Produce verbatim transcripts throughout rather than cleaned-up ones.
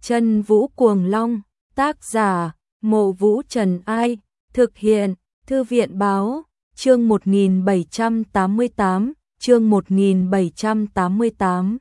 Chân Vũ Cuồng Long, tác giả, Mộ Vũ Trần Ai, thực hiện, Thư viện Báo, chương một nghìn bảy trăm tám mươi tám, chương một nghìn bảy trăm tám mươi tám.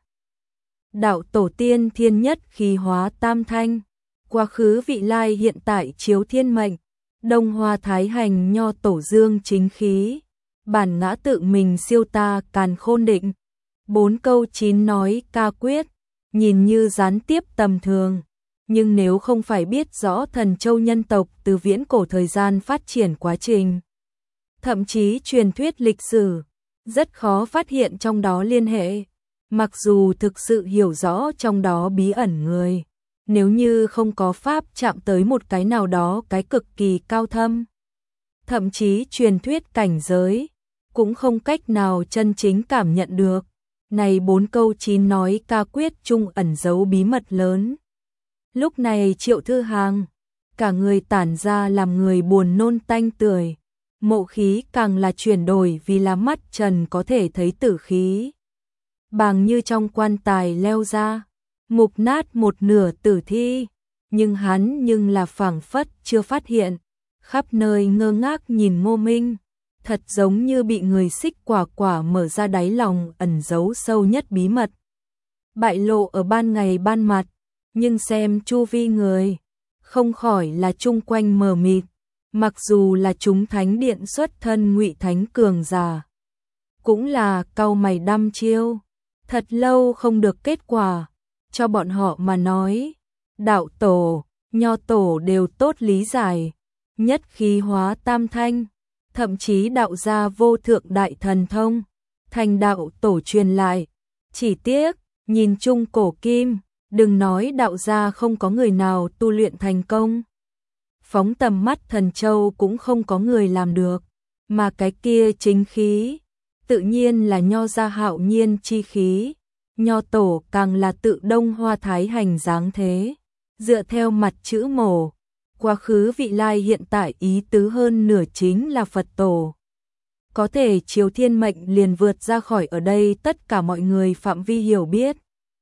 Đạo tổ tiên thiên nhất khí hóa tam thanh, quá khứ vị lai hiện tại chiếu thiên mệnh, đông hoa thái hành nho tổ dương chính khí, bản ngã tự mình siêu ta càn khôn định. Bốn câu chín nói ca quyết, nhìn như gián tiếp tầm thường, nhưng nếu không phải biết rõ thần châu nhân tộc từ viễn cổ thời gian phát triển quá trình, thậm chí truyền thuyết lịch sử, rất khó phát hiện trong đó liên hệ. Mặc dù thực sự hiểu rõ trong đó bí ẩn người, nếu như không có pháp chạm tới một cái nào đó cái cực kỳ cao thâm, thậm chí truyền thuyết cảnh giới, cũng không cách nào chân chính cảm nhận được. Này bốn câu chín nói ca quyết chung ẩn giấu bí mật lớn. Lúc này Triệu Thư Hàng, cả người tản ra làm người buồn nôn tanh tưởi, mộ khí càng là chuyển đổi vì là mắt trần có thể thấy tử khí. Bàng như trong quan tài leo ra, mục nát một nửa tử thi, nhưng hắn nhưng là phảng phất chưa phát hiện, khắp nơi ngơ ngác nhìn Ngô Minh, thật giống như bị người xích quả quả mở ra đáy lòng ẩn giấu sâu nhất bí mật. Bại lộ ở ban ngày ban mặt, nhưng xem chu vi người, không khỏi là chung quanh mờ mịt, mặc dù là chúng thánh điện xuất thân ngụy thánh cường giả, cũng là cau mày đăm chiêu, thật lâu không được kết quả, cho bọn họ mà nói, đạo tổ, nho tổ đều tốt lý giải, nhất khí hóa tam thanh, thậm chí đạo gia vô thượng đại thần thông, thành đạo tổ truyền lại, chỉ tiếc, nhìn chung cổ kim, đừng nói đạo gia không có người nào tu luyện thành công. Phóng tầm mắt thần châu cũng không có người làm được, mà cái kia chính khí, tự nhiên là nho gia hạo nhiên chi khí, nho tổ càng là tự đông hoa thái hành dáng thế, dựa theo mặt chữ mổ, quá khứ vị lai hiện tại ý tứ hơn nửa chính là Phật tổ. Có thể chiếu thiên mệnh liền vượt ra khỏi ở đây tất cả mọi người phạm vi hiểu biết.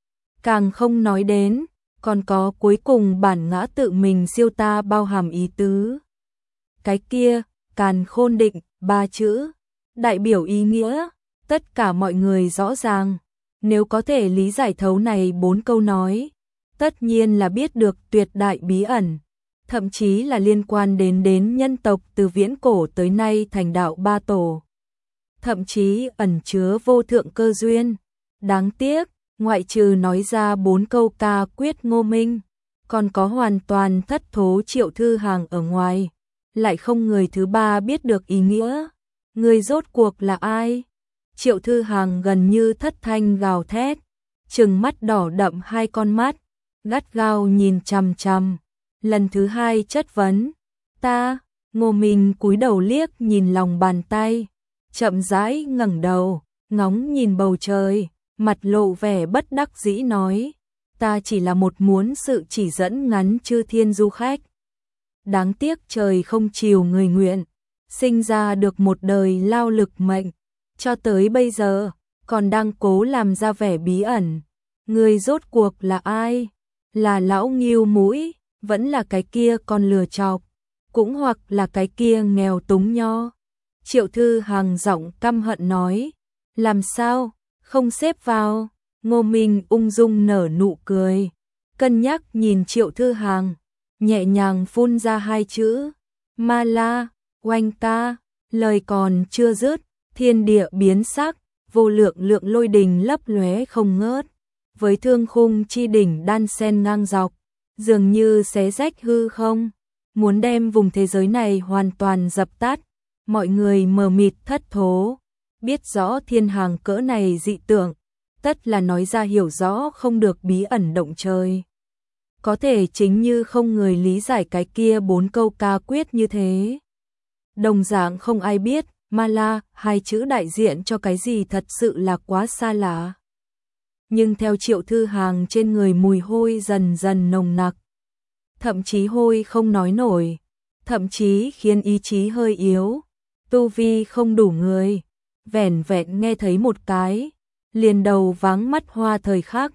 Càng không nói đến, còn có cuối cùng bản ngã tự mình siêu ta bao hàm ý tứ. Cái kia, càn khôn định, ba chữ, đại biểu ý nghĩa, tất cả mọi người rõ ràng. Nếu có thể lý giải thấu này bốn câu nói, tất nhiên là biết được tuyệt đại bí ẩn, thậm chí là liên quan đến đến nhân tộc từ viễn cổ tới nay thành đạo ba tổ. Thậm chí ẩn chứa vô thượng cơ duyên. Đáng tiếc, ngoại trừ nói ra bốn câu ca quyết Ngô Minh, còn có hoàn toàn thất thố Triệu Thư Hàng ở ngoài, lại không người thứ ba biết được ý nghĩa. Người rốt cuộc là ai? Triệu Thư Hàng gần như thất thanh gào thét, trừng mắt đỏ đậm hai con mắt, gắt gao nhìn chằm chằm. Lần thứ hai chất vấn, ta, Ngô Minh cúi đầu liếc nhìn lòng bàn tay, chậm rãi ngẩng đầu, ngóng nhìn bầu trời, mặt lộ vẻ bất đắc dĩ nói, ta chỉ là một muốn sự chỉ dẫn ngắn chư thiên du khách. Đáng tiếc trời không chiều người nguyện, sinh ra được một đời lao lực mệnh, cho tới bây giờ, còn đang cố làm ra vẻ bí ẩn. Người rốt cuộc là ai? Là lão nghiêu mũi, vẫn là cái kia con lừa chọc, cũng hoặc là cái kia nghèo túng nho. Triệu Thư Hàng giọng căm hận nói, làm sao, không xếp vào. Ngô Minh ung dung nở nụ cười, cân nhắc nhìn Triệu Thư Hàng, nhẹ nhàng phun ra hai chữ, ma la, oanh ca, lời còn chưa dứt, thiên địa biến sắc, vô lượng lượng lôi đình lấp lóe không ngớt, với thương khung chi đỉnh đan sen ngang dọc, dường như xé rách hư không, muốn đem vùng thế giới này hoàn toàn dập tắt. Mọi người mờ mịt thất thố, biết rõ Thiên Hàng cỡ này dị tượng, tất là nói ra hiểu rõ không được bí ẩn động trời. Có thể chính như không người lý giải cái kia bốn câu ca quyết như thế. Đồng dạng không ai biết, ma la, hai chữ đại diện cho cái gì thật sự là quá xa lạ. Nhưng theo Triệu Thư Hàng trên người mùi hôi dần dần nồng nặc, thậm chí hôi không nói nổi, thậm chí khiến ý chí hơi yếu, tu vi không đủ người, vẻn vẹn nghe thấy một cái, liền đầu váng mắt hoa thời khắc,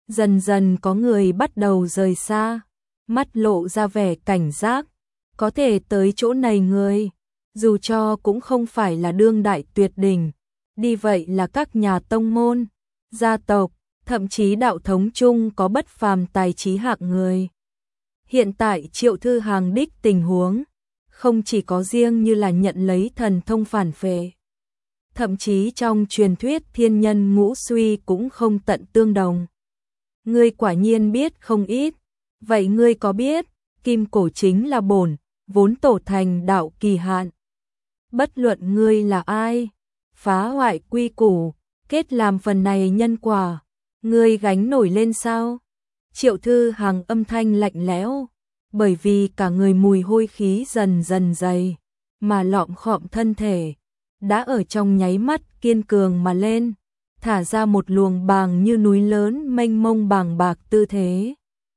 Dần dần có người bắt đầu rời xa, mắt lộ ra vẻ cảnh giác, có thể tới chỗ này người, dù cho cũng không phải là đương đại tuyệt đỉnh, đi vậy là các nhà tông môn, gia tộc, thậm chí đạo thống chung có bất phàm tài trí hạng người. Hiện tại Triệu Thư Hàng đích tình huống, không chỉ có riêng như là nhận lấy thần thông phản phệ. Thậm chí trong truyền thuyết thiên nhân ngũ suy cũng không tận tương đồng. Ngươi quả nhiên biết không ít, vậy ngươi có biết, kim cổ chính là bổn, vốn tổ thành đạo kỳ hạn. Bất luận ngươi là ai, phá hoại quy củ, kết làm phần này nhân quả, ngươi gánh nổi lên sao? Triệu Thư Hàng âm thanh lạnh lẽo, bởi vì cả người mùi hôi khí dần dần dày, mà lọm khọm thân thể, đã ở trong nháy mắt kiên cường mà lên, thả ra một luồng bàng như núi lớn mênh mông bàng bạc tư thế.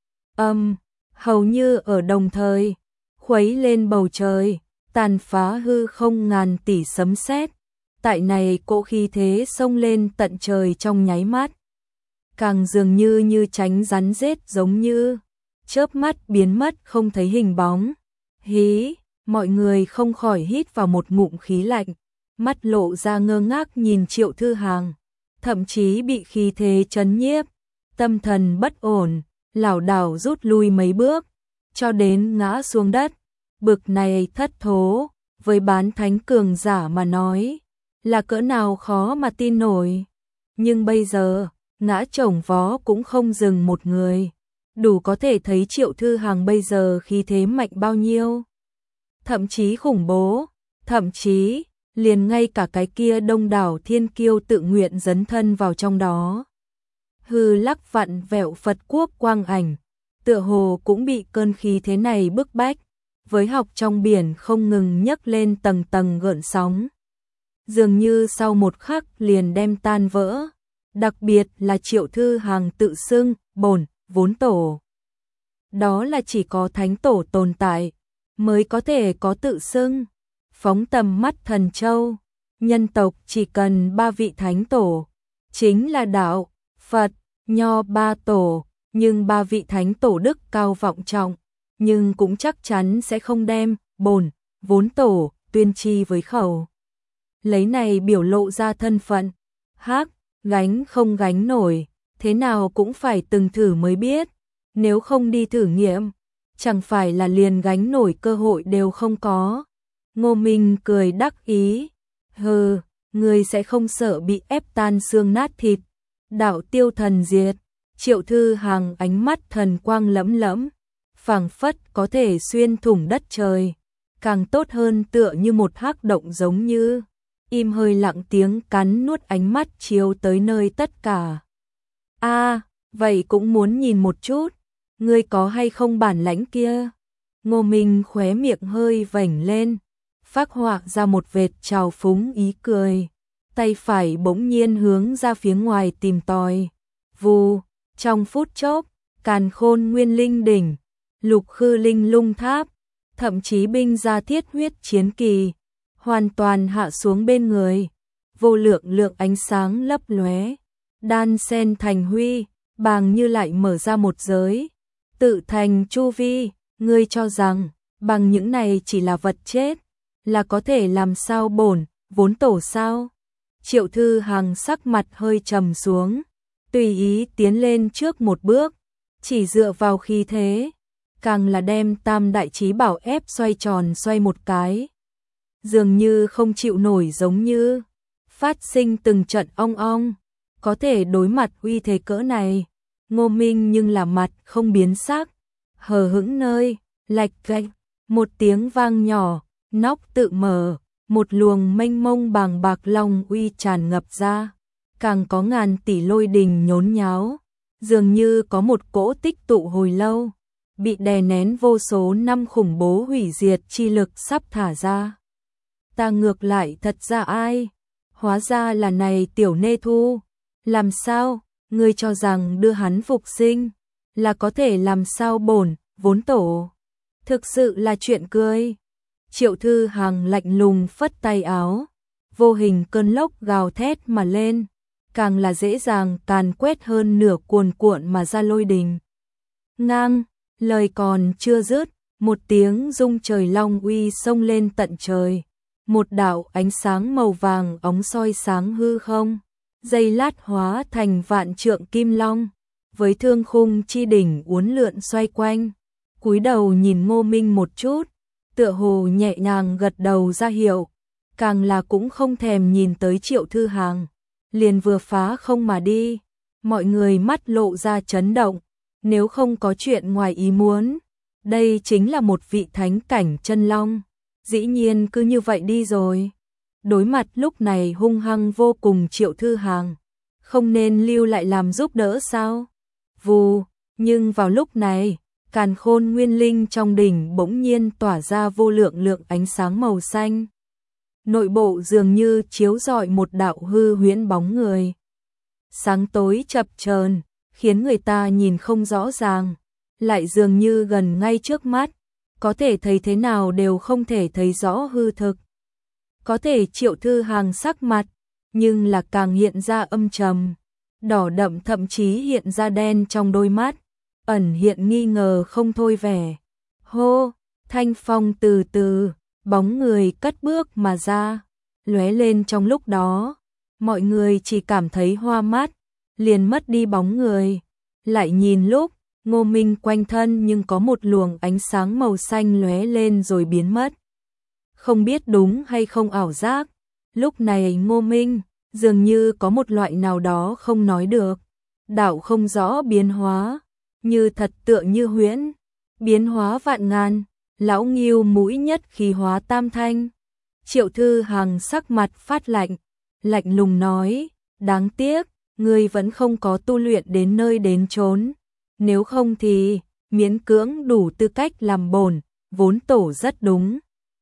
Âm, hầu như ở đồng thời, khuấy lên bầu trời, tàn phá hư không ngàn tỷ sấm sét. Tại này cỗ khí thế xông lên tận trời trong nháy mắt, càng dường như như tránh rắn rết giống như chớp mắt biến mất không thấy hình bóng. Hí, mọi người không khỏi hít vào một ngụm khí lạnh, mắt lộ ra ngơ ngác nhìn Triệu Thư Hàng, thậm chí bị khí thế chấn nhiếp, tâm thần bất ổn, lảo đảo rút lui mấy bước, cho đến ngã xuống đất. Bực này thất thố, với bán thánh cường giả mà nói, là cỡ nào khó mà tin nổi. Nhưng bây giờ, ngã chồng vó cũng không dừng một người, đủ có thể thấy Triệu Thư Hàng bây giờ khí thế mạnh bao nhiêu. Thậm chí khủng bố, thậm chí, liền ngay cả cái kia đông đảo thiên kiêu tự nguyện dấn thân vào trong đó. Hư lắc vặn vẹo Phật quốc quang ảnh, tựa hồ cũng bị cơn khí thế này bức bách, với học trong biển không ngừng nhấc lên tầng tầng gợn sóng. Dường như sau một khắc liền đem tan vỡ, đặc biệt là Triệu Thư Hàng tự xưng, bổn, vốn tổ. Đó là chỉ có thánh tổ tồn tại, mới có thể có tự xưng. Phóng tầm mắt thần châu, nhân tộc chỉ cần ba vị thánh tổ, chính là đạo, Phật, Nho ba tổ, nhưng ba vị thánh tổ đức cao vọng trọng, nhưng cũng chắc chắn sẽ không đem bổn, vốn tổ, tuyên chi với khẩu. Lấy này biểu lộ ra thân phận, hắc, gánh không gánh nổi, thế nào cũng phải từng thử mới biết, nếu không đi thử nghiệm, chẳng phải là liền gánh nổi cơ hội đều không có. Ngô Minh cười đắc ý, hừ, người sẽ không sợ bị ép tan xương nát thịt, đạo tiêu thần diệt. Triệu Thư Hàng ánh mắt thần quang lẫm lẫm, phảng phất có thể xuyên thủng đất trời, càng tốt hơn tựa như một hắc động giống như, im hơi lặng tiếng cắn nuốt ánh mắt chiếu tới nơi tất cả. A, vậy cũng muốn nhìn một chút, ngươi có hay không bản lãnh kia? Ngô Minh khóe miệng hơi vểnh lên, phác họa ra một vệt trào phúng ý cười, tay phải bỗng nhiên hướng ra phía ngoài tìm tòi. Vù, trong phút chốc, Càn Khôn Nguyên Linh đỉnh, Lục Khư Linh Lung tháp, thậm chí binh gia thiết huyết chiến kỳ, hoàn toàn hạ xuống bên người. Vô lượng lượng ánh sáng lấp lóe, đan sen thành huy, bàng như lại mở ra một giới, tự thành chu vi. Ngươi cho rằng bằng những này chỉ là vật chết, là có thể làm sao bổn, vốn tổ sao? Triệu Thư Hàng sắc mặt hơi trầm xuống, tùy ý tiến lên trước một bước, chỉ dựa vào khí thế, càng là đem tam đại chí bảo ép xoay tròn xoay một cái. Dường như không chịu nổi giống như, phát sinh từng trận ong ong, có thể đối mặt uy thế cỡ này. Ngô Minh nhưng là mặt không biến sắc, hờ hững nơi, lạch cạch, một tiếng vang nhỏ, nóc tự mở, một luồng mênh mông bàng bạc long uy tràn ngập ra, càng có ngàn tỷ lôi đình nhốn nháo, dường như có một cỗ tích tụ hồi lâu, bị đè nén vô số năm khủng bố hủy diệt chi lực sắp thả ra. Ta ngược lại thật ra ai? Hóa ra là này tiểu nê thu. Làm sao? Ngươi cho rằng đưa hắn phục sinh là có thể làm sao bổn, vốn tổ? Thực sự là chuyện cười. Triệu Thư Hàng lạnh lùng phất tay áo, vô hình cơn lốc gào thét mà lên, càng là dễ dàng càn quét hơn nửa cuồn cuộn mà ra lôi đình. Ngang, lời còn chưa dứt, một tiếng rung trời long uy xông lên tận trời. Một đạo ánh sáng màu vàng óng soi sáng hư không, giây lát hóa thành vạn trượng kim long, với thương khung chi đỉnh uốn lượn xoay quanh. Cúi đầu nhìn Ngô Minh một chút, tựa hồ nhẹ nhàng gật đầu ra hiệu, càng là cũng không thèm nhìn tới Triệu Thư Hàng, liền vừa phá không mà đi. Mọi người mắt lộ ra chấn động, nếu không có chuyện ngoài ý muốn, đây chính là một vị thánh cảnh chân long, dĩ nhiên cứ như vậy đi rồi. Đối mặt lúc này hung hăng vô cùng Triệu Thư Hàng, không nên lưu lại làm giúp đỡ sao? Vù, nhưng vào lúc này, càn khôn nguyên linh trong đỉnh bỗng nhiên tỏa ra vô lượng lượng ánh sáng màu xanh. Nội bộ dường như chiếu rọi một đạo hư huyễn bóng người. Sáng tối chập chờn, khiến người ta nhìn không rõ ràng, lại dường như gần ngay trước mắt, có thể thấy thế nào đều không thể thấy rõ hư thực. Có thể Triệu Thư Hàng sắc mặt, nhưng là càng hiện ra âm trầm, đỏ đậm thậm chí hiện ra đen trong đôi mắt, ẩn hiện nghi ngờ không thôi vẻ. Hô, thanh phong từ từ, bóng người cất bước mà ra, lóe lên trong lúc đó, mọi người chỉ cảm thấy hoa mắt, liền mất đi bóng người. Lại nhìn lúc, Ngô Minh quanh thân nhưng có một luồng ánh sáng màu xanh lóe lên rồi biến mất. Không biết đúng hay không ảo giác, lúc này Ngô Minh dường như có một loại nào đó không nói được, đạo không rõ biến hóa, như thật tựa như huyễn, biến hóa vạn ngàn, lão Ngưu mũi nhất khí hóa tam thanh. Triệu Thư Hàng sắc mặt phát lạnh, lạnh lùng nói, đáng tiếc, ngươi vẫn không có tu luyện đến nơi đến chốn, nếu không thì miễn cưỡng đủ tư cách làm bổn, vốn tổ rất đúng.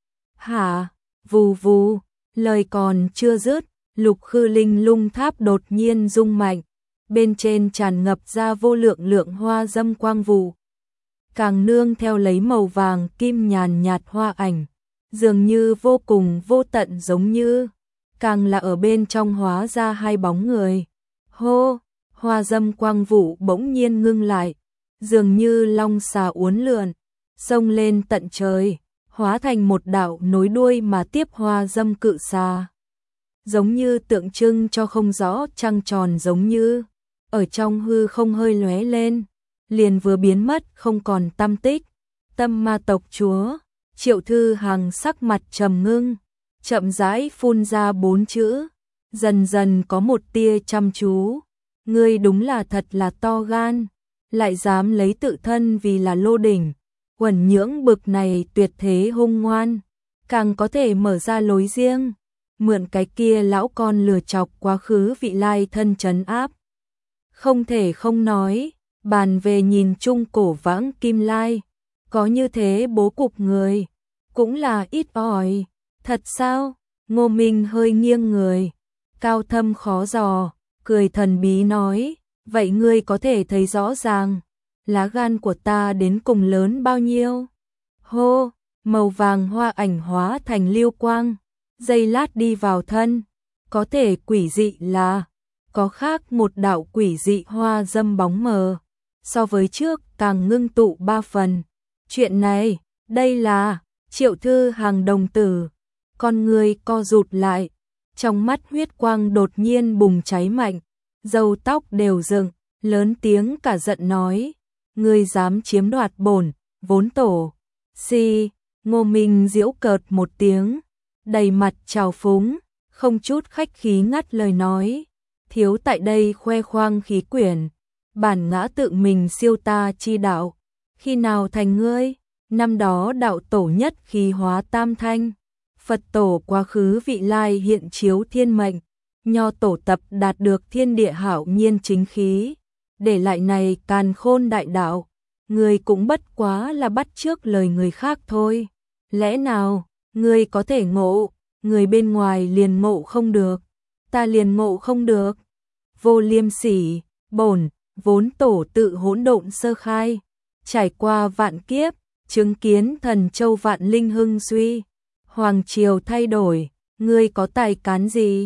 Hả? Vù vù, lời còn chưa dứt, Lục Khư Linh Lung Tháp đột nhiên rung mạnh, bên trên tràn ngập ra vô lượng lượng hoa dâm quang vụ, càng nương theo lấy màu vàng kim nhàn nhạt hoa ảnh, dường như vô cùng vô tận giống như, càng là ở bên trong hóa ra hai bóng người. Hô, hoa dâm quang vụ bỗng nhiên ngưng lại, dường như long xà uốn lượn, xông lên tận trời, hóa thành một đạo nối đuôi mà tiếp hoa dâm cự xà. Giống như tượng trưng cho không rõ trăng tròn, giống như ở trong hư không hơi lóe lên, liền vừa biến mất không còn tăm tích. Tâm ma tộc chúa, Triệu Thư Hàng sắc mặt trầm ngưng, chậm rãi phun ra bốn chữ, dần dần có một tia chăm chú. Ngươi đúng là thật là to gan, lại dám lấy tự thân vì là lô đỉnh, quẩn nhưỡng bực này tuyệt thế hung ngoan, càng có thể mở ra lối riêng, mượn cái kia lão con lừa chọc quá khứ vị lai thân trấn áp. Không thể không nói, bàn về nhìn chung cổ vãng kim lai, có như thế bố cục người, cũng là ít ỏi. Thật sao? Ngô Minh hơi nghiêng người, cao thâm khó dò, cười thần bí nói, vậy ngươi có thể thấy rõ ràng, lá gan của ta đến cùng lớn bao nhiêu? Hô, màu vàng hoa ảnh hóa thành lưu quang, giây lát đi vào thân, có thể quỷ dị là, có khác một đạo quỷ dị hoa dâm bóng mờ, so với trước càng ngưng tụ ba phần. Chuyện này, đây là Triệu Thư Hàng đồng tử, con người co rụt lại, trong mắt huyết quang đột nhiên bùng cháy mạnh, râu tóc đều dựng, lớn tiếng cả giận nói, ngươi dám chiếm đoạt bổn, vốn tổ. Si, Ngô Minh giễu cợt một tiếng, đầy mặt trào phúng, không chút khách khí ngắt lời nói, thiếu tại đây khoe khoang khí quyển, bản ngã tự mình siêu ta chi đạo, khi nào thành ngươi? Năm đó đạo tổ nhất khí hóa tam thanh, Phật tổ quá khứ vị lai hiện chiếu thiên mệnh, nho tổ tập đạt được thiên địa hảo nhiên chính khí, để lại này càn khôn đại đạo, người cũng bất quá là bắt chước lời người khác thôi. Lẽ nào, người có thể ngộ, người bên ngoài liền ngộ không được, ta liền ngộ không được. Vô liêm sỉ, bổn, vốn tổ tự hỗn độn sơ khai, trải qua vạn kiếp, chứng kiến thần châu vạn linh hưng suy, hoàng triều thay đổi, ngươi có tài cán gì?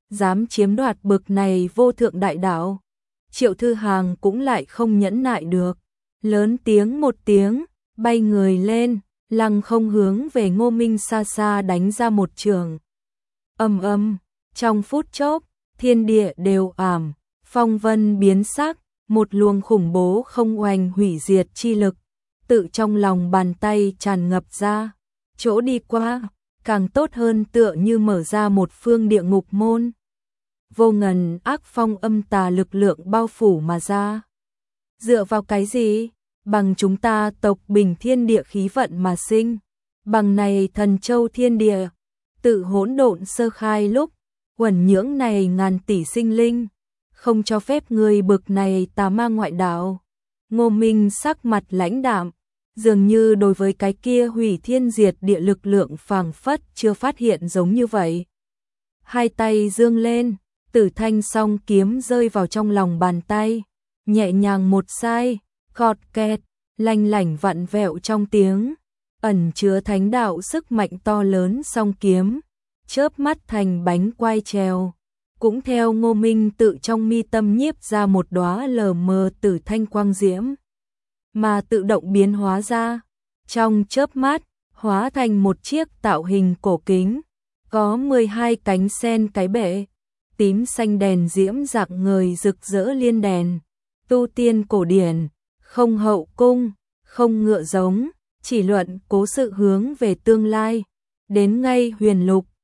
dám chiếm đoạt bực này vô thượng đại đạo. Triệu Thư Hàng cũng lại không nhẫn nại được, lớn tiếng một tiếng, bay người lên, lăng không hướng về Ngô Minh xa xa đánh ra một trường. Ầm ầm, trong phút chốc, thiên địa đều ảm, phong vân biến sắc, một luồng khủng bố không oanh hủy diệt chi lực, tự trong lòng bàn tay tràn ngập ra, chỗ đi qua, càng tốt hơn tựa như mở ra một phương địa ngục môn. Vô ngần ác phong âm tà lực lượng bao phủ mà ra. Dựa vào cái gì? Bằng chúng ta tộc Bình thiên địa khí vận mà sinh. Bằng này thần châu thiên địa, tự hỗn độn sơ khai lúc, quẩn nhưỡng này ngàn tỷ sinh linh, không cho phép người bực này tà ma ngoại đạo. Ngô Minh sắc mặt lãnh đạm, dường như đối với cái kia hủy thiên diệt địa lực lượng phảng phất chưa phát hiện giống như vậy. Hai tay dương lên, Tử Thanh song kiếm rơi vào trong lòng bàn tay, nhẹ nhàng một sai, khọt kẹt, lanh lảnh vặn vẹo trong tiếng, ẩn chứa thánh đạo sức mạnh to lớn song kiếm, chớp mắt thành bánh quai trèo, cũng theo Ngô Minh tự trong mi tâm nhiếp ra một đóa lờ mờ tử thanh quang diễm, mà tự động biến hóa ra, trong chớp mắt, hóa thành một chiếc tạo hình cổ kính, có mười hai cánh sen cái bệ, tím xanh đèn diễm rạng ngời rực rỡ liên đèn, tu tiên cổ điển, không hậu cung, không ngựa giống, chỉ luận cố sự hướng về tương lai, đến ngay huyền lục,